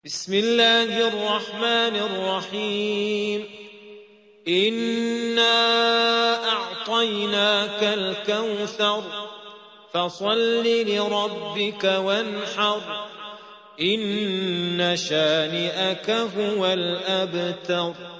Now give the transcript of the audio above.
بسم الله الرحمن الرحيم إنا أعطيناك الكوثر فصل لربك وانحر إن شانئك هو الأبتر